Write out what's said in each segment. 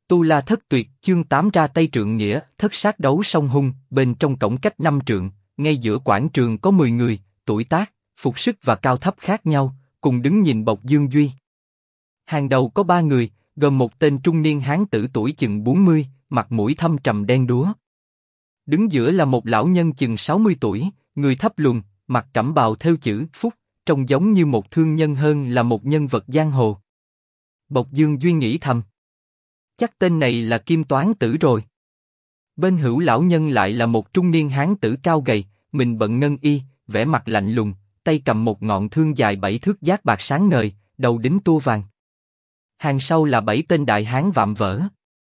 Tu La Thất Tuyệt, chương 8 ra tay trượng nghĩa, thất sát đấu song hung, bên trong cổng cách 5 trượng, ngay giữa quảng trường có 10 người, tuổi tác, phục sức và cao thấp khác nhau, cùng đứng nhìn Bộc Dương Duy. Hàng đầu có 3 người, gồm một tên trung niên hán tử tuổi chừng 40, mặt mũi thâm trầm đen đúa. Đứng giữa là một lão nhân chừng 60 tuổi, người thấp lùn, mặc cẩm bào thêu chữ Phúc, trông giống như một thương nhân hơn là một nhân vật giang hồ. Bộc Dương Duy nghĩ thầm, chắc tên này là Kim Toán Tử rồi. Bên hữu lão nhân lại là một trung niên hán tử cao gầy, mình bận ngân y, vẻ mặt lạnh lùng, tay cầm một ngọn thương dài 7 thước giác bạc sáng ngời, đầu đính tua vàng. Hàng sau là 7 tên đại hán vạm vỡ.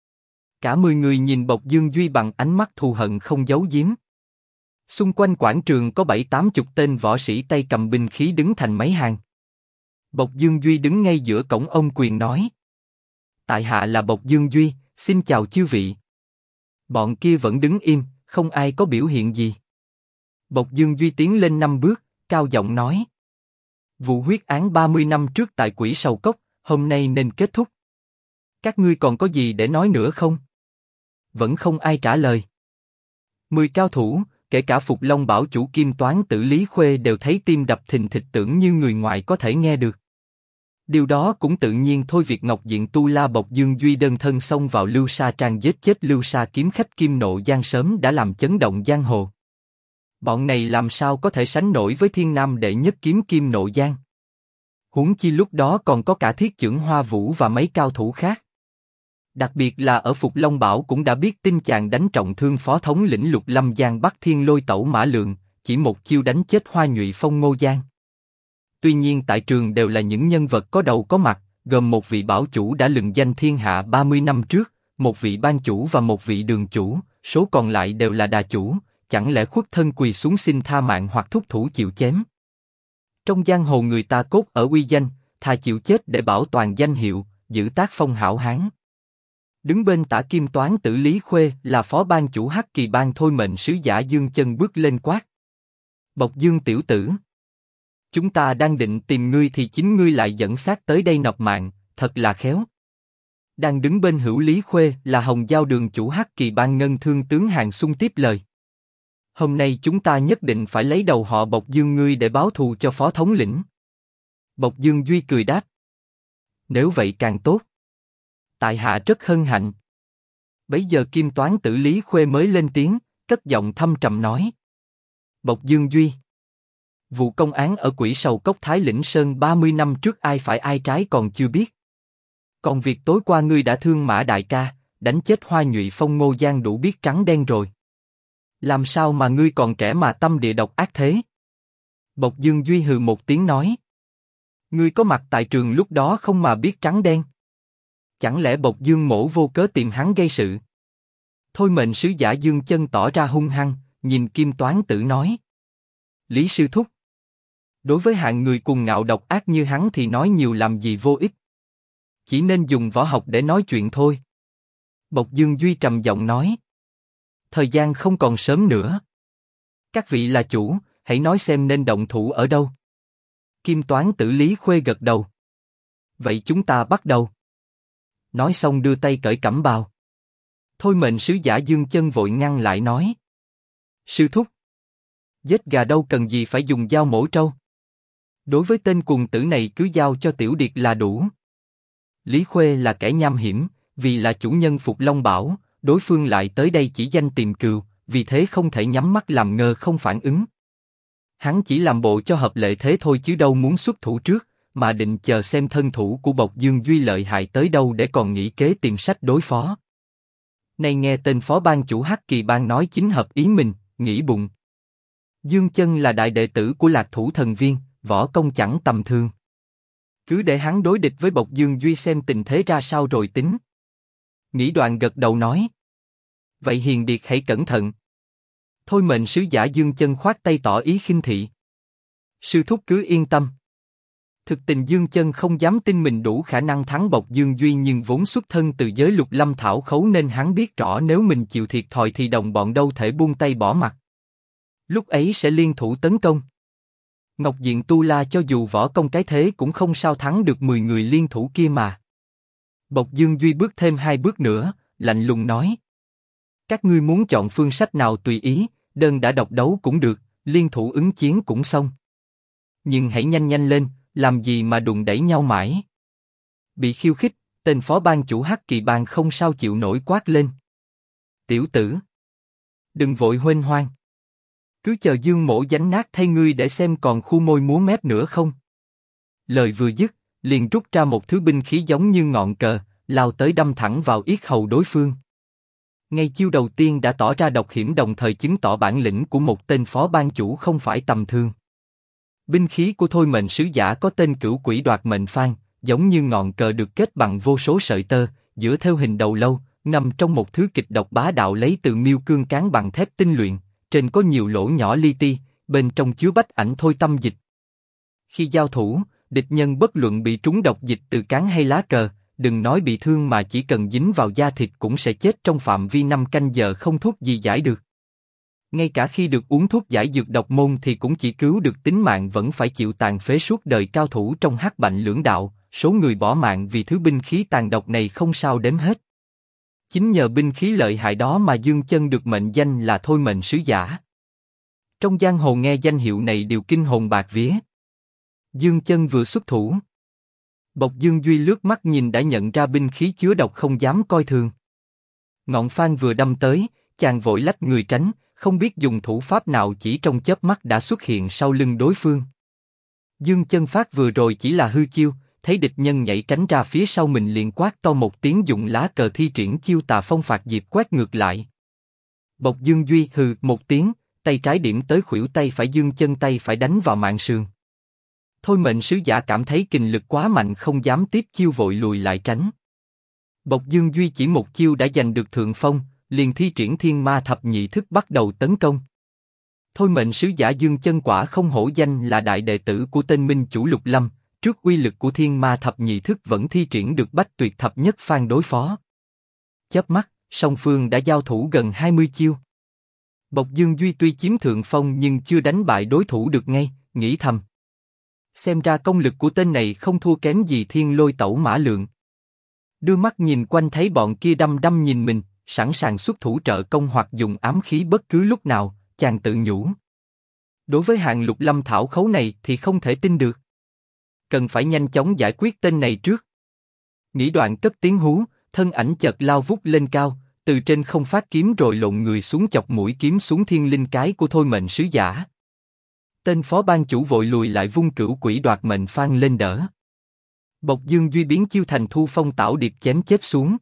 Cả 10 người nhìn Bộc Dương Duy bằng ánh mắt thù hận không giấu giếm. Xung quanh quảng trường có 7-80 tên võ sĩ tay cầm binh khí đứng thành mấy hàng. Bộc Dương Duy đứng ngay giữa cổng ôm quyền nói: tại hạ là Bộc Dương Duy, xin chào chư vị. Bọn kia vẫn đứng im, không ai có biểu hiện gì. Bộc Dương Duy tiến lên 5 bước, cao giọng nói: vụ huyết án 30 năm trước tại Quỷ Sầu Cốc, hôm nay nên kết thúc. Các ngươi còn có gì để nói nữa không? Vẫn không ai trả lời. 10 cao thủ, kể cả Phục Long Bảo chủ Kim Toán Tử Lý Khuê đều thấy tim đập thình thịch, tưởng như người ngoài có thể nghe được. Điều đó cũng tự nhiên thôi. Việc Ngọc Diện Tu La Bộc Dương Duy đơn thân xông vào Lưu Sa Trang giết chết Lưu Sa kiếm khách Kim Nộ Giang sớm đã làm chấn động giang hồ. Bọn này làm sao có thể sánh nổi với thiên nam đệ nhất kiếm Kim Nộ Giang? Huống chi lúc đó còn có cả Thiết Chưởng Hoa Vũ và mấy cao thủ khác. Đặc biệt là ở Phục Long Bảo cũng đã biết tin chàng đánh trọng thương phó thống lĩnh Lục Lâm Giang Bắc Thiên Lôi Tẩu Mã Lượng, chỉ một chiêu đánh chết Hoa Nhụy Phong Ngô Giang. Tuy nhiên tại trường đều là những nhân vật có đầu có mặt, gồm một vị bảo chủ đã lừng danh thiên hạ 30 năm trước, một vị ban chủ và một vị đường chủ, số còn lại đều là đà chủ, chẳng lẽ khuất thân quỳ xuống xin tha mạng hoặc thúc thủ chịu chém? Trong giang hồ người ta cốt ở uy danh, thà chịu chết để bảo toàn danh hiệu, giữ tác phong hảo hán. Đứng bên tả Kim Toán Tử Lý Khuê là phó ban chủ Hắc Kỳ Bang thôi mệnh sứ giả Dương Chân bước lên quát: Bộc Dương tiểu tử, chúng ta đang định tìm ngươi thì chính ngươi lại dẫn xác tới đây nộp mạng, thật là khéo. Đang đứng bên hữu Lý Khuê là Hồng Giao đường chủ Hắc Kỳ Bang Ngân Thương tướng Hàng Xuân tiếp lời: hôm nay chúng ta nhất định phải lấy đầu họ Bộc Dương ngươi để báo thù cho phó thống lĩnh. Bộc Dương Duy cười đáp: nếu vậy càng tốt. Tại hạ rất hân hạnh. Bấy giờ Kim Toán Tử Lý Khuê mới lên tiếng, cất giọng thâm trầm nói: Bộc Dương Duy, vụ công án ở Quỷ Sầu Cốc Thái Lĩnh Sơn 30 năm trước ai phải ai trái còn chưa biết. Còn việc tối qua ngươi đã thương Mã đại ca, đánh chết Hoa Nhụy Phong Ngô Giang đủ biết trắng đen rồi. Làm sao mà ngươi còn trẻ mà tâm địa độc ác thế? Bộc Dương Duy hừ một tiếng nói: ngươi có mặt tại trường lúc đó không mà biết trắng đen? Chẳng lẽ Bộc Dương mỗ vô cớ tìm hắn gây sự? Thôi mệnh sứ giả Dương Chân tỏ ra hung hăng, nhìn Kim Toán Tử nói: Lý sư thúc, đối với hạng người cuồng ngạo độc ác như hắn thì nói nhiều làm gì vô ích. Chỉ nên dùng võ học để nói chuyện thôi. Bộc Dương Duy trầm giọng nói: thời gian không còn sớm nữa. Các vị là chủ, hãy nói xem nên động thủ ở đâu. Kim Toán Tử Lý Khuê gật đầu: vậy chúng ta bắt đầu. Nói xong đưa tay cởi cẩm bào. Thôi mệnh sứ giả Dương Chân vội ngăn lại nói: sư thúc, giết gà đâu cần gì phải dùng dao mổ trâu. Đối với tên cuồng tử này cứ giao cho tiểu điệt là đủ. Lý Khuê là kẻ nham hiểm, vì là chủ nhân Phục Long Bảo, đối phương lại tới đây chỉ danh tìm cừu, vì thế không thể nhắm mắt làm ngơ không phản ứng. Hắn chỉ làm bộ cho hợp lệ thế thôi chứ đâu muốn xuất thủ trước, mà định chờ xem thân thủ của Bộc Dương Duy lợi hại tới đâu để còn nghĩ kế tìm sách đối phó. Nay nghe tên phó ban chủ Hắc Kỳ Bang nói chính hợp ý mình, nghĩ bụng: Dương Chân là đại đệ tử của Lạc Thủ Thần Viên, võ công chẳng tầm thường. Cứ để hắn đối địch với Bộc Dương Duy xem tình thế ra sao rồi tính. Nghĩ đoạn gật đầu nói: vậy hiền điệt hãy cẩn thận. Thôi mệnh sứ giả Dương Chân khoát tay tỏ ý khinh thị: sư thúc cứ yên tâm. Thực tình Dương Chân không dám tin mình đủ khả năng thắng Bộc Dương Duy, nhưng vốn xuất thân từ giới Lục Lâm Thảo Khấu nên hắn biết rõ nếu mình chịu thiệt thòi thì đồng bọn đâu thể buông tay bỏ mặt. Lúc ấy sẽ liên thủ tấn công. Ngọc Diện Tu La cho dù võ công cái thế cũng không sao thắng được 10 người liên thủ kia mà. Bộc Dương Duy bước thêm 2 bước nữa, lạnh lùng nói. Các ngươi muốn chọn phương sách nào tùy ý, đơn đã độc đấu cũng được, liên thủ ứng chiến cũng xong. Nhưng hãy nhanh nhanh lên, làm gì mà đụng đẩy nhau mãi. Bị khiêu khích, tên phó ban chủ Hắc Kỳ Bang không sao chịu nổi quát lên. Tiểu tử, đừng vội huênh hoang. Cứ chờ Dương Mỗ dánh nát thay ngươi để xem còn khu môi múa mép nữa không. Lời vừa dứt, liền rút ra một thứ binh khí giống như ngọn cờ, lao tới đâm thẳng vào yết hầu đối phương. Ngay chiêu đầu tiên đã tỏ ra độc hiểm, đồng thời chứng tỏ bản lĩnh của một tên phó ban chủ không phải tầm thường. Binh khí của Thôi Mệnh Sứ Giả có tên Cửu Quỷ Đoạt Mệnh Phan, giống như ngọn cờ được kết bằng vô số sợi tơ, giữa theo hình đầu lâu, nằm trong một thứ kịch độc bá đạo lấy từ miêu cương cán bằng thép tinh luyện, trên có nhiều lỗ nhỏ li ti, bên trong chứa bách ảnh thôi tâm dịch. Khi giao thủ, địch nhân bất luận bị trúng độc dịch từ cán hay lá cờ, đừng nói bị thương mà chỉ cần dính vào da thịt cũng sẽ chết trong phạm vi 5 canh giờ không thuốc gì giải được. Ngay cả khi được uống thuốc giải dược độc môn thì cũng chỉ cứu được tính mạng, vẫn phải chịu tàn phế suốt đời. Cao thủ trong Hắc Bạch lưỡng đạo, số người bỏ mạng vì thứ binh khí tàn độc này không sao đếm hết. Chính nhờ binh khí lợi hại đó mà Dương Chân được mệnh danh là Thôi Mệnh Sứ Giả. Trong giang hồ nghe danh hiệu này đều kinh hồn bạt vía. Dương Chân vừa xuất thủ, Bộc Dương Duy lướt mắt nhìn đã nhận ra binh khí chứa độc, không dám coi thường. Ngọn phan vừa đâm tới, chàng vội lách người tránh, không biết dùng thủ pháp nào, chỉ trong chớp mắt đã xuất hiện sau lưng đối phương. Dương Chân phát vừa rồi chỉ là hư chiêu, thấy địch nhân nhảy tránh ra phía sau mình liền quát to một tiếng, dùng lá cờ thi triển chiêu Tà Phong Phạt Diệp quét ngược lại. Bộc Dương Duy hừ một tiếng, tay trái điểm tới khuỷu tay phải Dương Chân, tay phải đánh vào mạn sườn. Thôi Mệnh Sứ Giả cảm thấy kình lực quá mạnh, không dám tiếp chiêu, vội lùi lại tránh. Bộc Dương Duy chỉ một chiêu đã giành được thượng phong, liền thi triển Thiên Ma Thập Nhị Thức bắt đầu tấn công. Thôi Mệnh Sứ Giả Dương Chân quả không hổ danh là đại đệ tử của tên minh chủ Lục Lâm, trước uy lực của Thiên Ma Thập Nhị Thức vẫn thi triển được Bách Tuyệt Thập Nhất Phan đối phó. Chớp mắt, song phương đã giao thủ gần 20 chiêu. Bộc Dương Duy tuy chiếm thượng phong nhưng chưa đánh bại đối thủ được ngay, nghĩ thầm. Xem ra công lực của tên này không thua kém gì Thiên Lôi Tẩu Mã Lượng. Đưa mắt nhìn quanh thấy bọn kia đăm đăm nhìn mình, sẵn sàng xuất thủ trợ công hoặc dùng ám khí bất cứ lúc nào, chàng tự nhủ. Đối với hạng Lục Lâm thảo khấu này thì không thể tin được. Cần phải nhanh chóng giải quyết tên này trước. Nghĩ đoạn cất tiếng hú, thân ảnh chợt lao vút lên cao, từ trên không phát kiếm rồi lộn người xuống chọc mũi kiếm xuống thiên linh cái của Thôi Mệnh Sứ Giả. Tên phó ban chủ vội lùi lại, vung Cửu Quỷ Đoạt Mệnh Phan lên đỡ. Bộc Dương Duy biến chiêu thành Thu Phong Tảo Điệp chém chết xuống.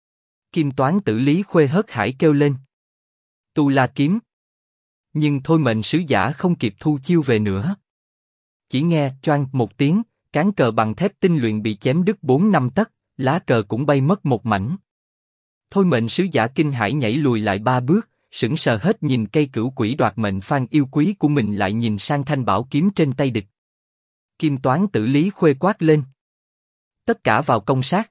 Kim Toán Tử Lý Khuê hớt hải kêu lên. Tu La Kiếm. Nhưng Thôi Mệnh Sứ Giả không kịp thu chiêu về nữa. Chỉ nghe choang một tiếng, cán cờ bằng thép tinh luyện bị chém đứt 4-5 tấc, lá cờ cũng bay mất một mảnh. Thôi Mệnh Sứ Giả kinh hãi nhảy lùi lại 3 bước, sững sờ hết nhìn cây Cửu Quỷ Đoạt Mệnh Phan yêu quý của mình, lại nhìn sang thanh bảo kiếm trên tay địch. Kim Toán Tử Lý Khuê quát lên. Tất cả vào công sát.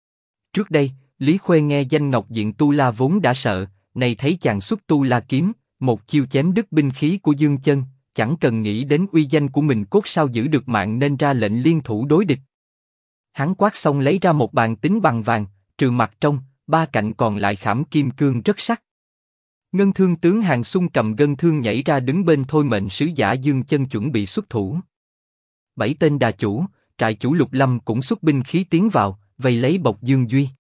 Trước đây, Lý Khuê nghe danh Ngọc Diện Tu La vốn đã sợ, này thấy chàng xuất Tu La kiếm, một chiêu chém đứt binh khí của Dương Chân, chẳng cần nghĩ đến uy danh của mình cốt sao giữ được mạng nên ra lệnh liên thủ đối địch. Hắn quát xong lấy ra một bàn tính bằng vàng, trừ mặt trong, 3 cạnh còn lại khảm kim cương rất sắc. Ngân Thương tướng Hàng Xung cầm ngân thương nhảy ra đứng bên Thôi Mệnh Sứ Giả Dương Chân chuẩn bị xuất thủ. 7 tên đà chủ, trại chủ Lục Lâm cũng xuất binh khí tiến vào, vây lấy Bộc Dương Duy.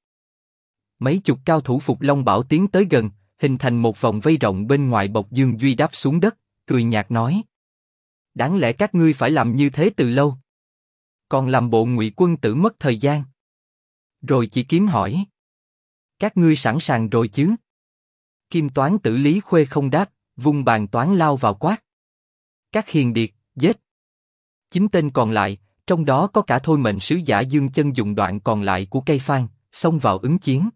Mấy chục cao thủ Phục Long Bảo tiến tới gần, hình thành một vòng vây rộng bên ngoài. Bộc Dương Duy đáp xuống đất, cười nhạt nói: đáng lẽ các ngươi phải làm như thế từ lâu, còn làm bộ ngụy quân tử mất thời gian. Rồi chỉ kiếm hỏi: các ngươi sẵn sàng rồi chứ? Kim Toán Tử Lý Khuê không đáp, vung bàn toán lao vào quát: các hiền điệt, giết! 9 tên còn lại, trong đó có cả Thôi Mệnh Sứ Giả Dương Chân dùng đoạn còn lại của cây phan, xông vào ứng chiến.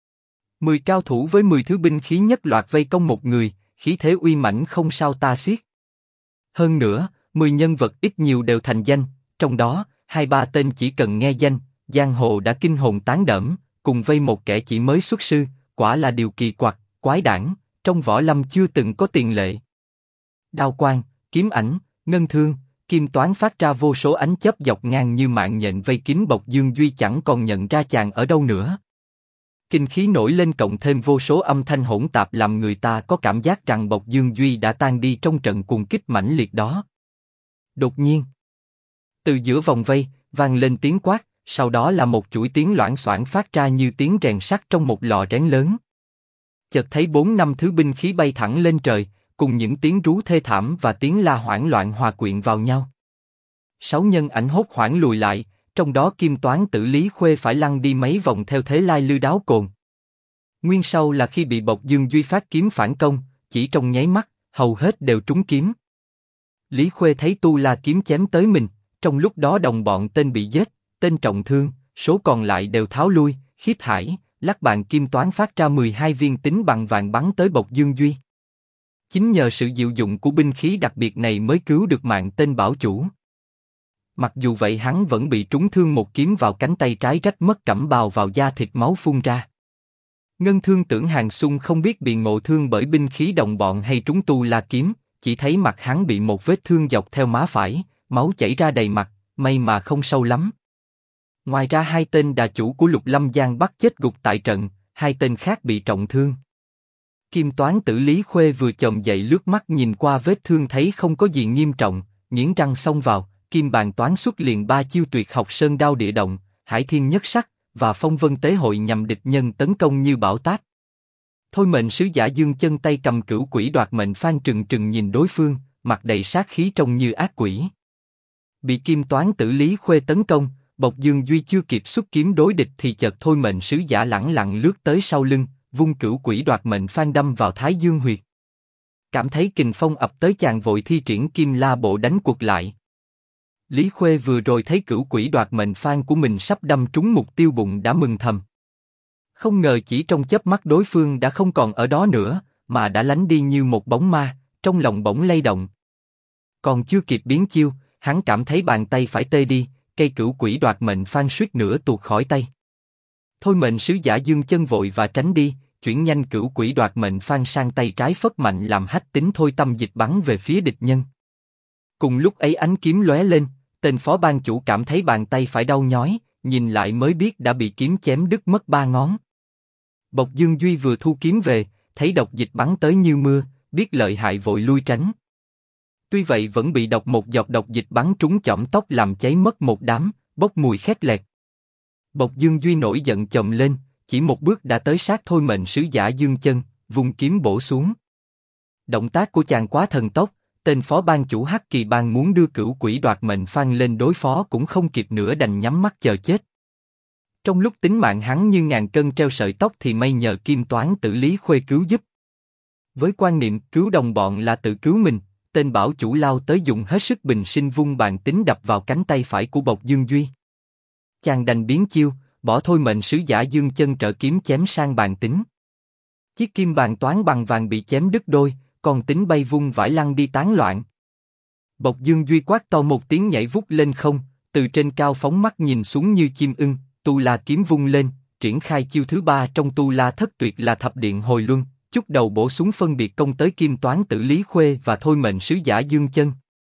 10 cao thủ với 10 thứ binh khí nhất loạt vây công một người, khí thế uy mãnh không sao ta xiết. Hơn nữa, 10 nhân vật ít nhiều đều thành danh, trong đó 2-3 tên chỉ cần nghe danh, giang hồ đã kinh hồn tán đẫm, cùng vây một kẻ chỉ mới xuất sư, quả là điều kỳ quặc, quái đản, trong võ lâm chưa từng có tiền lệ. Đao quang, kiếm ảnh, ngân thương, Kim Toán phát ra vô số ánh chớp dọc ngang như mạng nhện vây kín Bộc Dương Duy, chẳng còn nhận ra chàng ở đâu nữa. Kinh khí nổi lên cộng thêm vô số âm thanh hỗn tạp làm người ta có cảm giác rằng Bộc Dương Duy đã tan đi trong trận cuồng kích mãnh liệt đó. Đột nhiên, từ giữa vòng vây, vang lên tiếng quát, sau đó là một chuỗi tiếng loảng xoảng phát ra như tiếng rèn sắt trong một lò rén lớn. Chợt thấy 4-5 thứ binh khí bay thẳng lên trời, cùng những tiếng rú thê thảm và tiếng la hoảng loạn hòa quyện vào nhau. 6 nhân ảnh hốt hoảng lùi lại, trong đó Kim Toán Tử Lý Khuê phải lăn đi mấy vòng theo thế lai lư đáo cồn. Nguyên sau là khi bị Bộc Dương Duy phát kiếm phản công, chỉ trong nháy mắt, hầu hết đều trúng kiếm. Lý Khuê thấy Tu La kiếm chém tới mình, trong lúc đó đồng bọn tên bị giết, tên trọng thương, số còn lại đều tháo lui, khiếp hải, lắc bàn Kim Toán phát ra 12 viên tín bằng vàng bắn tới Bộc Dương Duy. Chính nhờ sự diệu dụng của binh khí đặc biệt này mới cứu được mạng tên bảo chủ. Mặc dù vậy hắn vẫn bị trúng thương một kiếm vào cánh tay trái, rách mất cẩm bào vào da thịt, máu phun ra. Ngân Thương Tưởng Hàng Xung không biết bị ngộ thương bởi binh khí đồng bọn hay trúng Tu La kiếm, chỉ thấy mặt hắn bị một vết thương dọc theo má phải, máu chảy ra đầy mặt, may mà không sâu lắm. Ngoài ra 2 tên đà chủ của Lục Lâm Giang bắt chết gục tại trận, 2 tên khác bị trọng thương. Kim Toán Tử Lý Khuê vừa chồm dậy lướt mắt nhìn qua vết thương thấy không có gì nghiêm trọng, nghiến răng xông vào, Kim Bàn Toán xuất liền 3 chiêu tuyệt học Sơn Đao Địa Động, Hải Thiên Nhất Sắc và Phong Vân Tế Hội nhằm địch nhân tấn công như bão táp. Thôi Mệnh Sứ Giả Dương Chân tay cầm Cửu Quỷ Đoạt Mệnh Phan trừng trừng nhìn đối phương, mặt đầy sát khí trông như ác quỷ. Bị Kim Toán Tử Lý Khuê tấn công, Bộc Dương Duy chưa kịp xuất kiếm đối địch thì chợt Thôi Mệnh Sứ Giả lẳng lặng lướt tới sau lưng, vung Cửu Quỷ Đoạt Mệnh Phan đâm vào Thái Dương huyệt. Cảm thấy kình phong ập tới, chàng vội thi triển Kim La Bộ đánh quật lại. Lý Khuê vừa rồi thấy Cửu Quỷ Đoạt Mệnh Phan của mình sắp đâm trúng mục tiêu bụng đã mừng thầm. Không ngờ chỉ trong chớp mắt đối phương đã không còn ở đó nữa, mà đã lánh đi như một bóng ma, trong lòng bỗng lay động. Còn chưa kịp biến chiêu, hắn cảm thấy bàn tay phải tê đi, cây Cửu Quỷ Đoạt Mệnh Phan suýt nữa tuột khỏi tay. Thôi Mệnh Sứ Giả Dương Chân vội và tránh đi, chuyển nhanh Cửu Quỷ Đoạt Mệnh Phan sang tay trái phất mạnh làm hách tính Thôi Tâm Dịch bắn về phía địch nhân. Cùng lúc ấy ánh kiếm lóe lên, tên phó ban chủ cảm thấy bàn tay phải đau nhói, nhìn lại mới biết đã bị kiếm chém đứt mất 3 ngón. Bộc Dương Duy vừa thu kiếm về, thấy độc dịch bắn tới như mưa, biết lợi hại vội lui tránh. Tuy vậy vẫn bị một giọt độc dịch bắn trúng chỏm tóc làm cháy mất một đám, bốc mùi khét lẹt. Bộc Dương Duy nổi giận chồm lên, chỉ một bước đã tới sát Thôi Mệnh Sứ Giả Dương Chân, vung kiếm bổ xuống. Động tác của chàng quá thần tốc, tên phó ban chủ Hắc Kỳ Bang muốn đưa Cửu Quỷ Đoạt Mệnh Phan lên đối phó cũng không kịp nữa, đành nhắm mắt chờ chết. Trong lúc tính mạng hắn như ngàn cân treo sợi tóc thì may nhờ Kim Toán Tử Lý Khuê cứu giúp. Với quan niệm cứu đồng bọn là tự cứu mình, tên bảo chủ lao tới dùng hết sức bình sinh vung bàn tính đập vào cánh tay phải của Bộc Dương Duy. Chàng đành biến chiêu, bỏ Thôi Mệnh Sứ Giả Dương Chân trợ kiếm chém sang bàn tính. Chiếc kim bàn toán bằng vàng bị chém đứt đôi, còn tính bay vung vãi lăn đi tán loạn. Bộc Dương Duy quát to một tiếng nhảy vút lên không, từ trên cao phóng mắt nhìn xuống như chim ưng, Tu La kiếm vung lên, triển khai chiêu thứ 3 trong Tu La Thất Tuyệt là Thập Điện Hồi Luân, chút đầu bổ xuống phân biệt công tới Kim Toán Tử Lý Khuê và Thôi Mệnh Sứ Giả Dương Chân.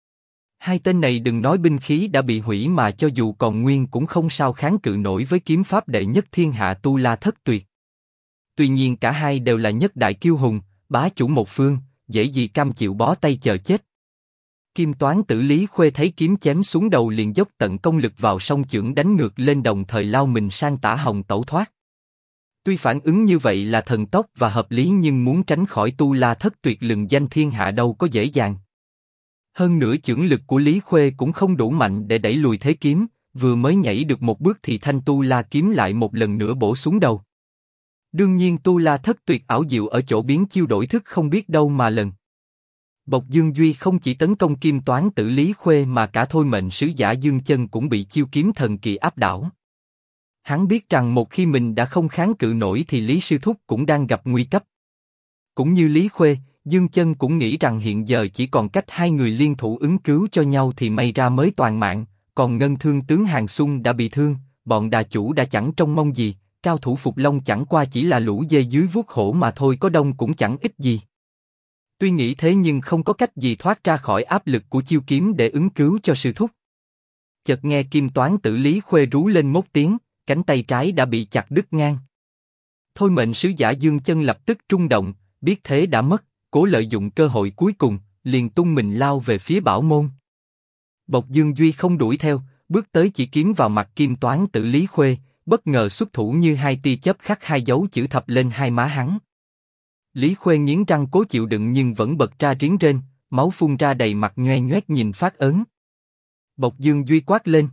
2 tên này đừng nói binh khí đã bị hủy mà cho dù còn nguyên cũng không sao kháng cự nổi với kiếm pháp đệ nhất thiên hạ Tu La Thất Tuyệt. Tuy nhiên cả hai đều là nhất đại kiêu hùng, bá chủ một phương, dễ gì cam chịu bó tay chờ chết. Kim Toán Tử Lý Khuê thấy kiếm chém xuống đầu liền dốc tận công lực vào song chưởng đánh ngược lên, đồng thời lao mình sang tả hồng tẩu thoát. Tuy phản ứng như vậy là thần tốc và hợp lý nhưng muốn tránh khỏi Tu La Thất Tuyệt lừng danh thiên hạ đâu có dễ dàng. Hơn nữa chưởng lực của Lý Khuê cũng không đủ mạnh để đẩy lùi thế kiếm, vừa mới nhảy được một bước thì thanh Tu La kiếm lại một lần nữa bổ xuống đầu. Đương nhiên Tu La Thất Tuyệt ảo diệu ở chỗ biến chiêu đổi thức không biết đâu mà lần. Bộc Dương Duy không chỉ tấn công Kim Toán Tử Lý Khuê mà cả Thôi Mệnh Sứ Giả Dương Chân cũng bị chiêu kiếm thần kỳ áp đảo. Hắn biết rằng một khi mình đã không kháng cự nổi thì Lý Sư Thúc cũng đang gặp nguy cấp. Cũng như Lý Khuê, Dương Chân cũng nghĩ rằng hiện giờ chỉ còn cách 2 người liên thủ ứng cứu cho nhau thì may ra mới toàn mạng, còn Ngân Thương tướng Hàng Xung đã bị thương, bọn đà chủ đã chẳng trông mong gì, cao thủ Phục Long chẳng qua chỉ là lũ dê dưới vuốt hổ mà thôi, có đông cũng chẳng ích gì. Tuy nghĩ thế nhưng không có cách gì thoát ra khỏi áp lực của chiêu kiếm để ứng cứu cho sư thúc. Chợt nghe Kim Toán Tử Lý Khuê rú lên một tiếng, cánh tay trái đã bị chặt đứt ngang. Thôi mệnh sứ giả Dương Chân lập tức trung động, biết thế đã mất, cố lợi dụng cơ hội cuối cùng, liền tung mình lao về phía Bảo Môn. Bộc Dương Duy không đuổi theo, bước tới chỉ kiếm vào mặt Kim Toán Tử Lý Khuê, bất ngờ xuất thủ như hai tia chớp khắc hai dấu chữ thập lên hai má hắn. Lý Khuê nghiến răng cố chịu đựng nhưng vẫn bật ra riếng rên, máu phun ra đầy mặt nhoe nhoét nhìn phát ớn. Bộc Dương Duy quát lên.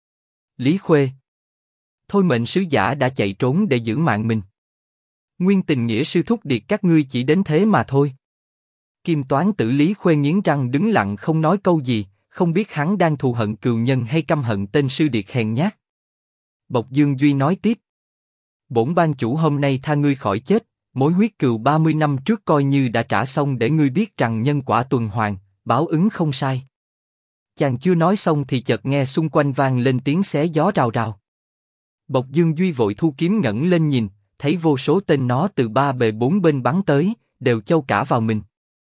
Lý Khuê. Thôi mệnh sứ giả đã chạy trốn để giữ mạng mình. Nguyên tình nghĩa sư thúc điệt các ngươi chỉ đến thế mà thôi. Kim Toán Tử Lý Khuê nghiến răng đứng lặng không nói câu gì, không biết hắn đang thù hận cừu nhân hay căm hận tên sư điệt hèn nhát. Bộc Dương Duy nói tiếp. Bổn ban chủ hôm nay tha ngươi khỏi chết, mối huyết cừu 30 năm trước coi như đã trả xong để ngươi biết rằng nhân quả tuần hoàn, báo ứng không sai. Chàng chưa nói xong thì chợt nghe xung quanh vang lên tiếng xé gió rào rào. Bộc Dương Duy vội thu kiếm ngẩng lên nhìn, thấy vô số tên nó từ ba bề bốn bên bắn tới, đều châu cả vào mình.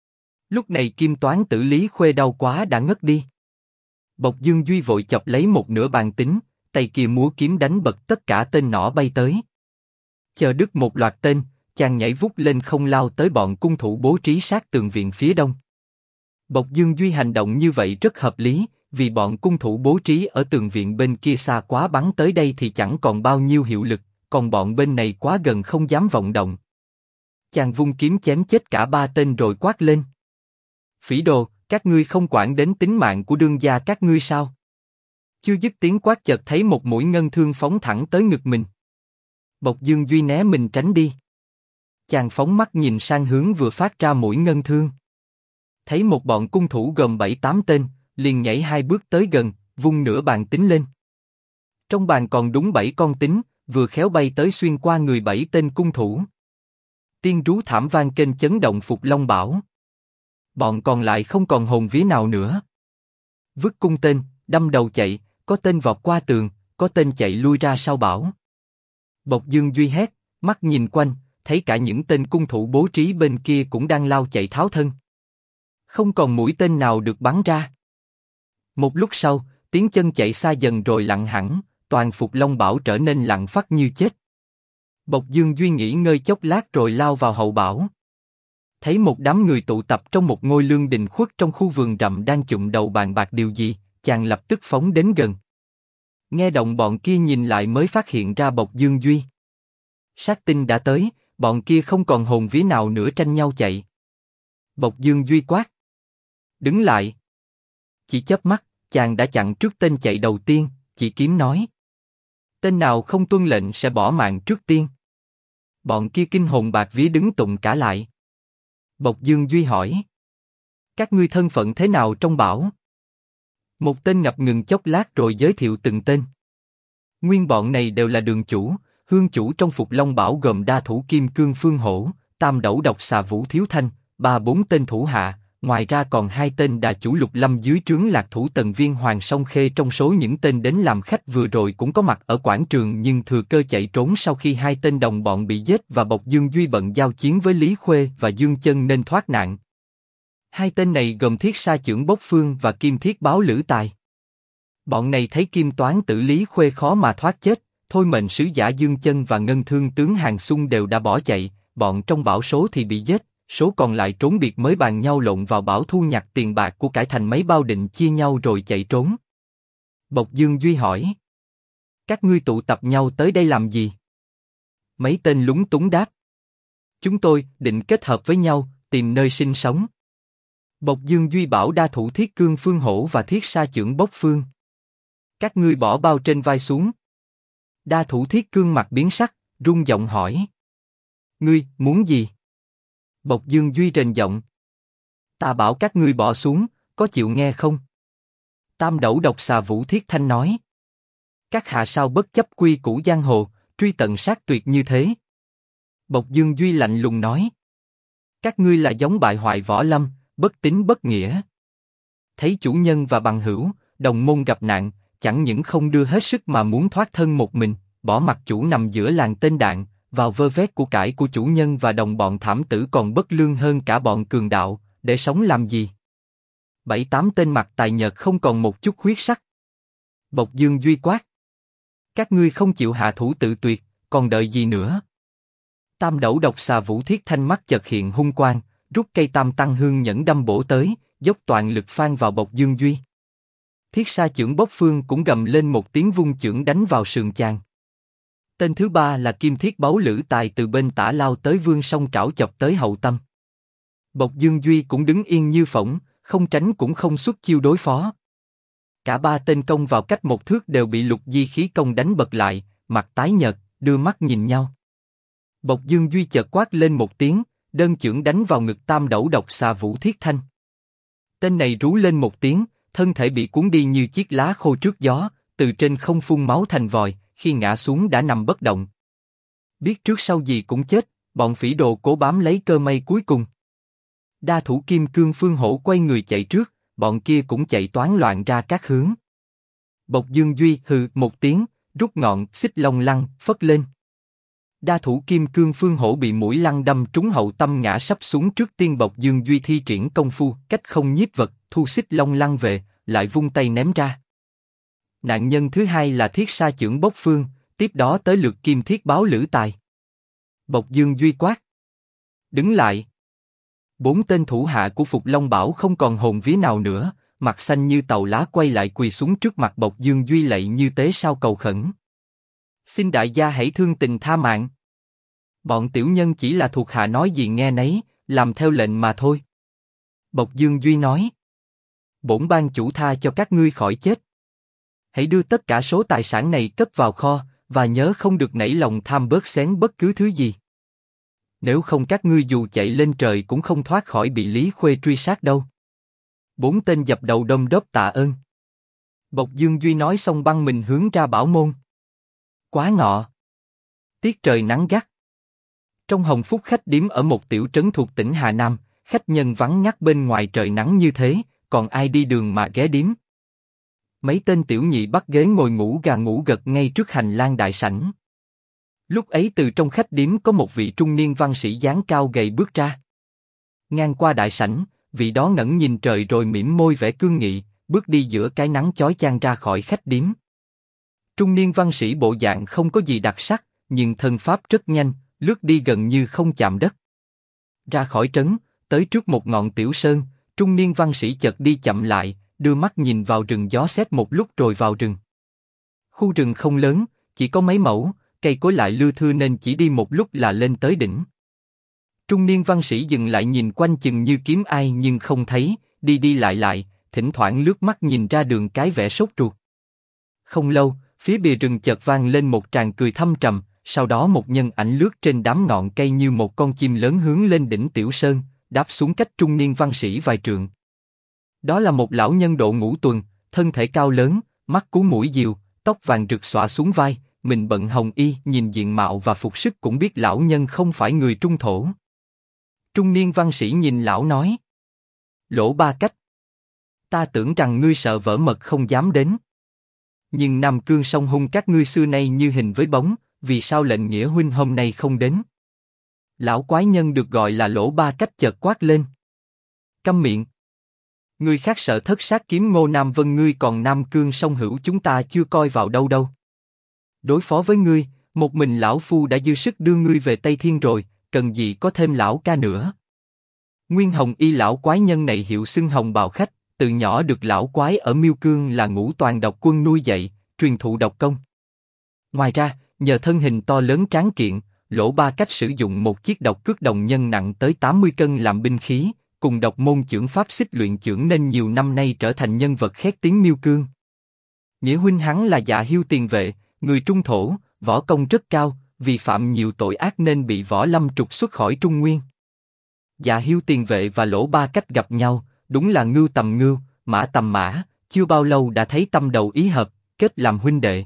Lúc này Kim Toán Tử Lý Khuê đau quá đã ngất đi. Bộc Dương Duy vội chọc lấy một nửa bàn tính, tay kia múa kiếm đánh bật tất cả tên nỏ bay tới. Chờ đứt một loạt tên, chàng nhảy vút lên không lao tới bọn cung thủ bố trí sát tường viện phía đông. Bộc Dương Duy hành động như vậy rất hợp lý, vì bọn cung thủ bố trí ở tường viện bên kia xa quá bắn tới đây thì chẳng còn bao nhiêu hiệu lực, còn bọn bên này quá gần không dám vọng động. Chàng vung kiếm chém chết cả ba tên rồi quát lên. Phỉ đồ, các ngươi không quản đến tính mạng của đương gia các ngươi sao? Chưa dứt tiếng quát chợt thấy một mũi ngân thương phóng thẳng tới ngực mình. Bộc Dương Duy né mình tránh đi. Chàng phóng mắt nhìn sang hướng vừa phát ra mũi ngân thương. Thấy một bọn cung thủ gồm 7-8 tên, liền nhảy hai bước tới gần, vung nửa bàn tính lên. Trong bàn còn đúng 7 con tính, vừa khéo bay tới xuyên qua người 7 tên cung thủ. Tiên rú thảm vang kênh chấn động Phục Long Bảo. Bọn còn lại không còn hồn vía nào nữa. Vứt cung tên, đâm đầu chạy, có tên vọt qua tường, có tên chạy lui ra sau bảo. Bộc Dương Duy hét, mắt nhìn quanh, thấy cả những tên cung thủ bố trí bên kia cũng đang lao chạy tháo thân. Không còn mũi tên nào được bắn ra. Một lúc sau, tiếng chân chạy xa dần rồi lặng hẳn, toàn Phục Long Bảo trở nên lặng phắt như chết. Bộc Dương Duy nghỉ ngơi chốc lát rồi lao vào hậu bảo. Thấy một đám người tụ tập trong một ngôi lương đình khuất trong khu vườn rậm đang chụm đầu bàn bạc điều gì, chàng lập tức phóng đến gần. Nghe động bọn kia nhìn lại mới phát hiện ra Bộc Dương Duy. Sát tinh đã tới, bọn kia không còn hồn vía nào nữa tranh nhau chạy. Bộc Dương Duy quát. Đứng lại. Chỉ chớp mắt, chàng đã chặn trước tên chạy đầu tiên, chỉ kiếm nói. Tên nào không tuân lệnh sẽ bỏ mạng trước tiên. Bọn kia kinh hồn bạc vía đứng tụng cả lại. Bộc Dương Duy hỏi. Các ngươi thân phận thế nào trong bảo? Một tên ngập ngừng chốc lát rồi giới thiệu từng tên. Nguyên bọn này đều là đường chủ, hương chủ trong Phục Long Bảo gồm đa thủ Kim Cương Phương Hổ, tam đẩu độc xà Vũ Thiếu Thanh, 3-4 tên thủ hạ, ngoài ra còn 2 tên đà chủ Lục Lâm dưới trướng lạc thủ Tần Viên Hoàng Song Khê trong số những tên đến làm khách vừa rồi cũng có mặt ở quảng trường nhưng thừa cơ chạy trốn sau khi 2 tên đồng bọn bị giết và Bộc Dương Duy bận giao chiến với Lý Khuê và Dương Chân nên thoát nạn. 2 tên này gồm Thiết Sa Chưởng Bốc Phương và Kim Thiết Báo Lữ Tài. Bọn này thấy Kim Toán Tử Lý Khuê khó mà thoát chết, thôi mệnh sứ giả Dương Chân và Ngân Thương tướng Hàng Xung đều đã bỏ chạy, bọn trong bảo số thì bị giết, số còn lại trốn biệt mới bàn nhau lộn vào bảo thu nhặt tiền bạc của cải thành mấy bao định chia nhau rồi chạy trốn. Bộc Dương Duy hỏi. Các ngươi tụ tập nhau tới đây làm gì? Mấy tên lúng túng đáp. Chúng tôi định kết hợp với nhau, tìm nơi sinh sống. Bộc Dương Duy bảo đa thủ Thiết Cương Phương Hổ và Thiết Sa Chưởng Bốc Phương. Các ngươi bỏ bao trên vai xuống. Đa thủ Thiết Cương mặt biến sắc, rung giọng hỏi. Ngươi, muốn gì? Bộc Dương Duy rền giọng. Ta bảo các ngươi bỏ xuống, có chịu nghe không? Tam đẩu độc xà Vũ Thiết Thanh nói. Các hạ sao bất chấp quy củ giang hồ, truy tận sát tuyệt như thế? Bộc Dương Duy lạnh lùng nói. Các ngươi là giống bại hoại võ lâm, bất tín bất nghĩa. Thấy chủ nhân và bằng hữu, đồng môn gặp nạn, chẳng những không đưa hết sức mà muốn thoát thân một mình, bỏ mặc chủ nằm giữa làng tên đạn, vào vơ vét của cải của chủ nhân và đồng bọn thảm tử còn bất lương hơn cả bọn cường đạo, để sống làm gì? 7-8 tên mặt tài nhợt không còn một chút huyết sắc. Bộc Dương Duy quát. Các ngươi không chịu hạ thủ tự tuyệt, còn đợi gì nữa? Tam Đẩu Độc Xà Vũ Thiết Thanh mắt chợt hiện hung quang, rút cây Tam Tăng Hương nhẫn đâm bổ tới, dốc toàn lực phan vào Bộc Dương Duy. Thiết Sa Chưởng Bốc Phương cũng gầm lên một tiếng vung chưởng đánh vào sườn chàng. Tên thứ ba là Kim Thiết Báu Lữ Tài từ bên tả lao tới vươn song trảo chọc tới hậu tâm. Bộc Dương Duy cũng đứng yên như phỗng, không tránh cũng không xuất chiêu đối phó. Cả ba tên công vào cách một thước đều bị Lục Di khí công đánh bật lại, mặt tái nhợt, đưa mắt nhìn nhau. Bộc Dương Duy chợt quát lên một tiếng, đơn chưởng đánh vào ngực Tam Đẩu Độc Xà Vũ Thiết Thanh. Tên này rú lên một tiếng, thân thể bị cuốn đi như chiếc lá khô trước gió, từ trên không phun máu thành vòi, khi ngã xuống đã nằm bất động. Biết trước sau gì cũng chết, bọn phỉ đồ cố bám lấy cơ may cuối cùng. Đa thủ Kim Cương Phương Hổ quay người chạy trước, bọn kia cũng chạy toán loạn ra các hướng. Bộc Dương Duy hừ một tiếng, rút ngọn xích long lăng phất lên. Đa thủ Kim Cương Phương Hổ bị mũi lăng đâm trúng hậu tâm ngã sắp xuống trước tiên. Bộc Dương Duy thi triển công phu cách không nhiếp vật, thu xích long lăng về, lại vung tay ném ra. Nạn nhân thứ hai là Thiết Sa Chưởng Bốc Phương, tiếp đó tới lượt Kim Thiết Báu Lữ Tài. Bộc Dương Duy quát. Đứng lại. 4 tên thủ hạ của Phục Long Bảo không còn hồn vía nào nữa, mặt xanh như tàu lá quay lại quỳ xuống trước mặt Bộc Dương Duy lạy như tế sao cầu khẩn. Xin đại gia hãy thương tình tha mạng. Bọn tiểu nhân chỉ là thuộc hạ nói gì nghe nấy, làm theo lệnh mà thôi. Bộc Dương Duy nói. Bổn ban chủ tha cho các ngươi khỏi chết. Hãy đưa tất cả số tài sản này cất vào kho, và nhớ không được nảy lòng tham bớt xén bất cứ thứ gì. Nếu không các ngươi dù chạy lên trời cũng không thoát khỏi bị Lý Khuê truy sát đâu. 4 tên dập đầu đom đóm tạ ơn. Bộc Dương Duy nói xong băng mình hướng ra bảo môn. Quá ngọ. Tiết trời nắng gắt. Trong Hồng Phúc khách điếm ở một tiểu trấn thuộc tỉnh Hà Nam, khách nhân vắng ngắt bên ngoài trời nắng như thế, còn ai đi đường mà ghé điếm. Mấy tên tiểu nhị bắt ghế ngồi ngủ gà ngủ gật ngay trước hành lang đại sảnh. Lúc ấy từ trong khách điếm có một vị trung niên văn sĩ dáng cao gầy bước ra. Ngang qua đại sảnh, vị đó ngẩng nhìn trời rồi mỉm môi vẻ cương nghị, bước đi giữa cái nắng chói chang ra khỏi khách điếm. Trung niên văn sĩ bộ dạng không có gì đặc sắc, nhưng thân pháp rất nhanh, lướt đi gần như không chạm đất. Ra khỏi trấn, tới trước một ngọn tiểu sơn, trung niên văn sĩ chợt đi chậm lại, đưa mắt nhìn vào rừng gió xét một lúc rồi vào rừng. Khu rừng không lớn, chỉ có mấy mẫu, cây cối lại lưa thưa nên chỉ đi một lúc là lên tới đỉnh. Trung niên văn sĩ dừng lại nhìn quanh chừng như kiếm ai nhưng không thấy, đi đi lại, thỉnh thoảng lướt mắt nhìn ra đường cái vẻ sốt ruột. Không lâu, phía bìa rừng chợt vang lên một tràng cười thâm trầm, sau đó một nhân ảnh lướt trên đám ngọn cây như một con chim lớn hướng lên đỉnh tiểu sơn, đáp xuống cách trung niên văn sĩ vài trượng. Đó là một lão nhân độ ngũ tuần, thân thể cao lớn, mắt cú mũi diều, tóc vàng rực xõa xuống vai, mình bận hồng y, nhìn diện mạo và phục sức cũng biết lão nhân không phải người Trung thổ. Trung niên văn sĩ nhìn lão nói: Lỗ Ba Cách, ta tưởng rằng ngươi sợ vỡ mật không dám đến. Nhưng Nam Cương song hung các ngươi xưa nay như hình với bóng, vì sao lệnh nghĩa huynh hôm nay không đến? Lão quái nhân được gọi là Lỗ Ba Cách chợt quát lên: Câm miệng! Người khác sợ Thất Sát kiếm Ngô Nam Vân, ngươi còn Nam Cương song hữu chúng ta chưa coi vào đâu đâu. Đối phó với ngươi, một mình lão phu đã dư sức đưa ngươi về Tây Thiên rồi, cần gì có thêm lão ca nữa. Nguyên Hồng Y lão quái nhân này hiệu xưng Hồng Bào Khách, từ nhỏ được lão quái ở Miêu Cương là Ngũ Toàn độc quân nuôi dạy, truyền thụ độc công. Ngoài ra, nhờ thân hình to lớn tráng kiện, Lỗ Ba Cách sử dụng một chiếc độc cước đồng nhân nặng tới 80 cân làm binh khí, cùng độc môn chưởng pháp xích luyện chưởng nên nhiều năm nay trở thành nhân vật khét tiếng Miêu Cương. Nghĩa huynh hắn là Dạ Hiêu tiền vệ, người Trung thổ, võ công rất cao, vì phạm nhiều tội ác nên bị Võ Lâm trục xuất khỏi Trung Nguyên. Dạ Hiêu tiền vệ và Lỗ Ba Cách gặp nhau, đúng là ngưu tầm ngưu, mã tầm mã, chưa bao lâu đã thấy tâm đầu ý hợp, kết làm huynh đệ.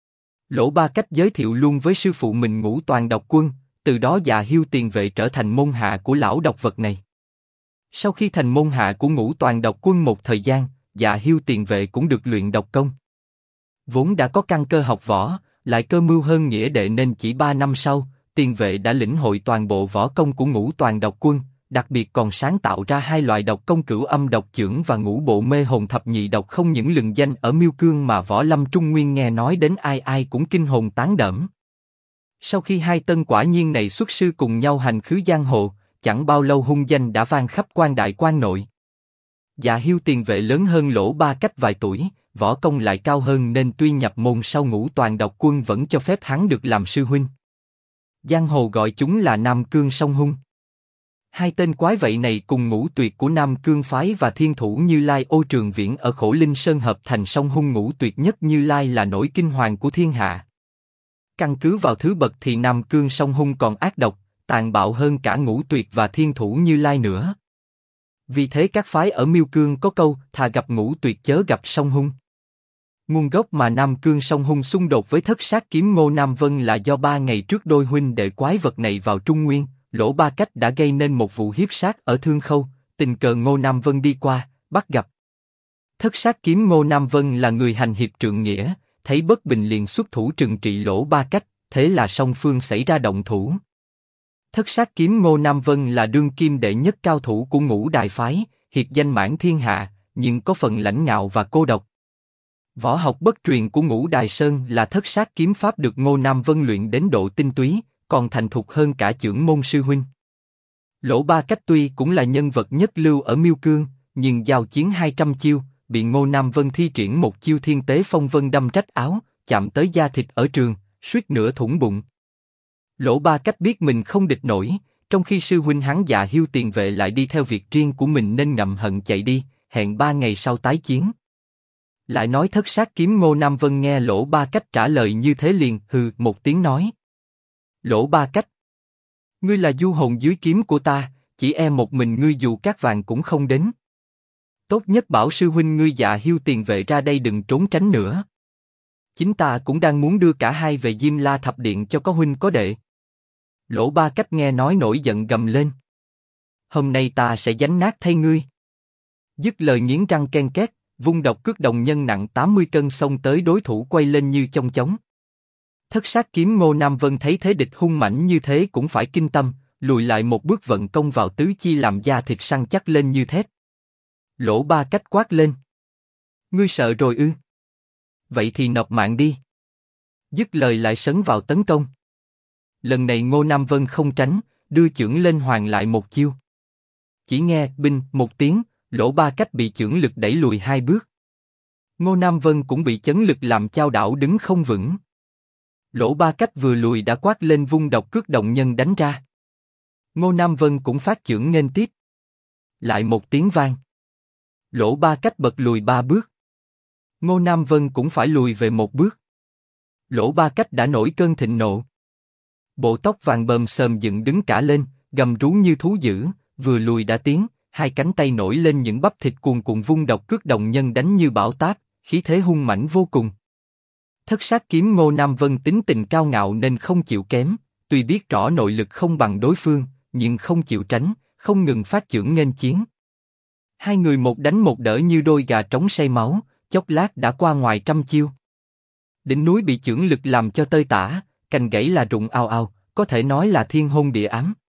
Lỗ Ba Cách giới thiệu luôn với sư phụ mình Ngũ Toàn độc quân, từ đó Dạ Hiêu tiền vệ trở thành môn hạ của lão độc vật này. Sau khi thành môn hạ của Ngũ Toàn độc quân một thời gian, Dạ Hiêu tiền vệ cũng được luyện độc công. Vốn đã có căn cơ học võ, lại cơ mưu hơn nghĩa đệ nên chỉ 3 năm sau, tiền vệ đã lĩnh hội toàn bộ võ công của Ngũ Toàn độc quân, đặc biệt còn sáng tạo ra hai loại độc công cửu âm độc chưởng và ngũ bộ mê hồn thập nhị độc không những lừng danh ở Miêu Cương mà võ lâm Trung Nguyên nghe nói đến ai ai cũng kinh hồn tán đẫm. Sau khi hai tên quả nhiên này xuất sư cùng nhau hành khứ giang hồ, chẳng bao lâu hung danh đã vang khắp quan đại quan nội. Dạ Hiêu tiền vệ lớn hơn Lỗ Ba Cách vài tuổi, võ công lại cao hơn nên tuy nhập môn sau Ngũ Toàn độc quân vẫn cho phép hắn được làm sư huynh. Giang hồ gọi chúng là Nam Cương Song Hung. Hai tên quái vậy này cùng Ngũ Tuyệt của Nam Cương phái và thiên thủ Như Lai Ô Trường Viễn ở Khổ Linh Sơn hợp thành Song Hung Ngũ Tuyệt nhất Như Lai là nổi kinh hoàng của thiên hạ. Căn cứ vào thứ bậc thì Nam Cương Song Hung còn ác độc, tàn bạo hơn cả Ngũ Tuyệt và thiên thủ Như Lai nữa. Vì thế các phái ở Miêu Cương có câu thà gặp Ngũ Tuyệt chớ gặp Song Hung. Nguồn gốc mà Nam Cương Song Hung xung đột với Thất Sát Kiếm Ngô Nam Vân là do 3 ngày trước đôi huynh đệ quái vật này vào Trung Nguyên, Lỗ Ba Cách đã gây nên một vụ hiếp sát ở Thương Khâu, tình cờ Ngô Nam Vân đi qua, bắt gặp. Thất Sát Kiếm Ngô Nam Vân là người hành hiệp trượng nghĩa, thấy bất bình liền xuất thủ trừng trị Lỗ Ba Cách, thế là song phương xảy ra động thủ. Thất Sát Kiếm Ngô Nam Vân là đương kim đệ nhất cao thủ của Ngũ Đại phái, hiệp danh mãn thiên hạ, nhưng có phần lãnh ngạo và cô độc. Võ học bất truyền của Ngũ Đài Sơn là Thất Sát Kiếm pháp được Ngô Nam Vân luyện đến độ tinh túy, còn thành thục hơn cả chưởng môn sư huynh. Lỗ Ba Cách tuy cũng là nhân vật nhất lưu ở Miêu Cương, nhưng giao chiến 200 chiêu, bị Ngô Nam Vân thi triển một chiêu Thiên Tế Phong Vân đâm rách áo, chạm tới da thịt ở trường, suýt nữa thủng bụng. Lỗ Ba Cách biết mình không địch nổi, trong khi sư huynh hắn Dạ Hiêu tiền vệ lại đi theo việc riêng của mình nên ngậm hận chạy đi, hẹn 3 ngày sau tái chiến. Lại nói Thất Sát Kiếm Ngô Nam Vân nghe Lỗ Ba Cách trả lời như thế liền hừ một tiếng nói: Lỗ Ba Cách, ngươi là du hồn dưới kiếm của ta, chỉ e một mình ngươi dù cát vàng cũng không đến. Tốt nhất bảo sư huynh ngươi Dạ Hiêu tiền vệ ra đây đừng trốn tránh nữa. Chính ta cũng đang muốn đưa cả hai về Diêm La Thập Điện cho có huynh có đệ. Lỗ Ba Cách nghe nói nổi giận gầm lên: Hôm nay ta sẽ đánh nát thay ngươi. Dứt lời nghiến răng ken két, vung độc cước đồng nhân nặng 80 cân xông tới đối thủ quay lên như chong chóng. Thất Sát Kiếm Ngô Nam Vân thấy thế địch hung mãnh như thế cũng phải kinh tâm, lùi lại một bước vận công vào tứ chi làm da thịt săn chắc lên như thép. Lỗ Ba Cách quát lên: Ngươi sợ rồi ư? Vậy thì nộp mạng đi. Dứt lời lại sấn vào tấn công. Lần này Ngô Nam Vân không tránh, đưa chưởng lên hoàn lại một chiêu. Chỉ nghe binh một tiếng, Lỗ Ba Cách bị chưởng lực đẩy lùi 2 bước. Ngô Nam Vân cũng bị chấn lực làm chao đảo đứng không vững. Lỗ Ba Cách vừa lùi đã quát lên vung độc cước động nhân đánh ra. Ngô Nam Vân cũng phát chưởng nghênh tiếp. Lại một tiếng vang. Lỗ Ba Cách bật lùi 3 bước. Ngô Nam Vân cũng phải lùi về 1 bước. Lỗ Ba Cách đã nổi cơn thịnh nộ. Bộ tóc vàng bờm sờm dựng đứng cả lên, gầm rú như thú dữ, vừa lùi đã tiến, hai cánh tay nổi lên những bắp thịt cuồn cuộn vung độc cước động nhân đánh như bão táp, khí thế hung mãnh vô cùng. Thất Sát Kiếm Ngô Nam Vân tính tình cao ngạo nên không chịu kém, tuy biết rõ nội lực không bằng đối phương, nhưng không chịu tránh, không ngừng phát chưởng nghênh chiến. Hai người một đánh một đỡ như đôi gà trống say máu, chốc lát đã qua ngoài trăm chiêu. Đỉnh núi bị chưởng lực làm cho tơi tả, cành gãy là rụng ào ào, có thể nói là thiên hôn địa ám.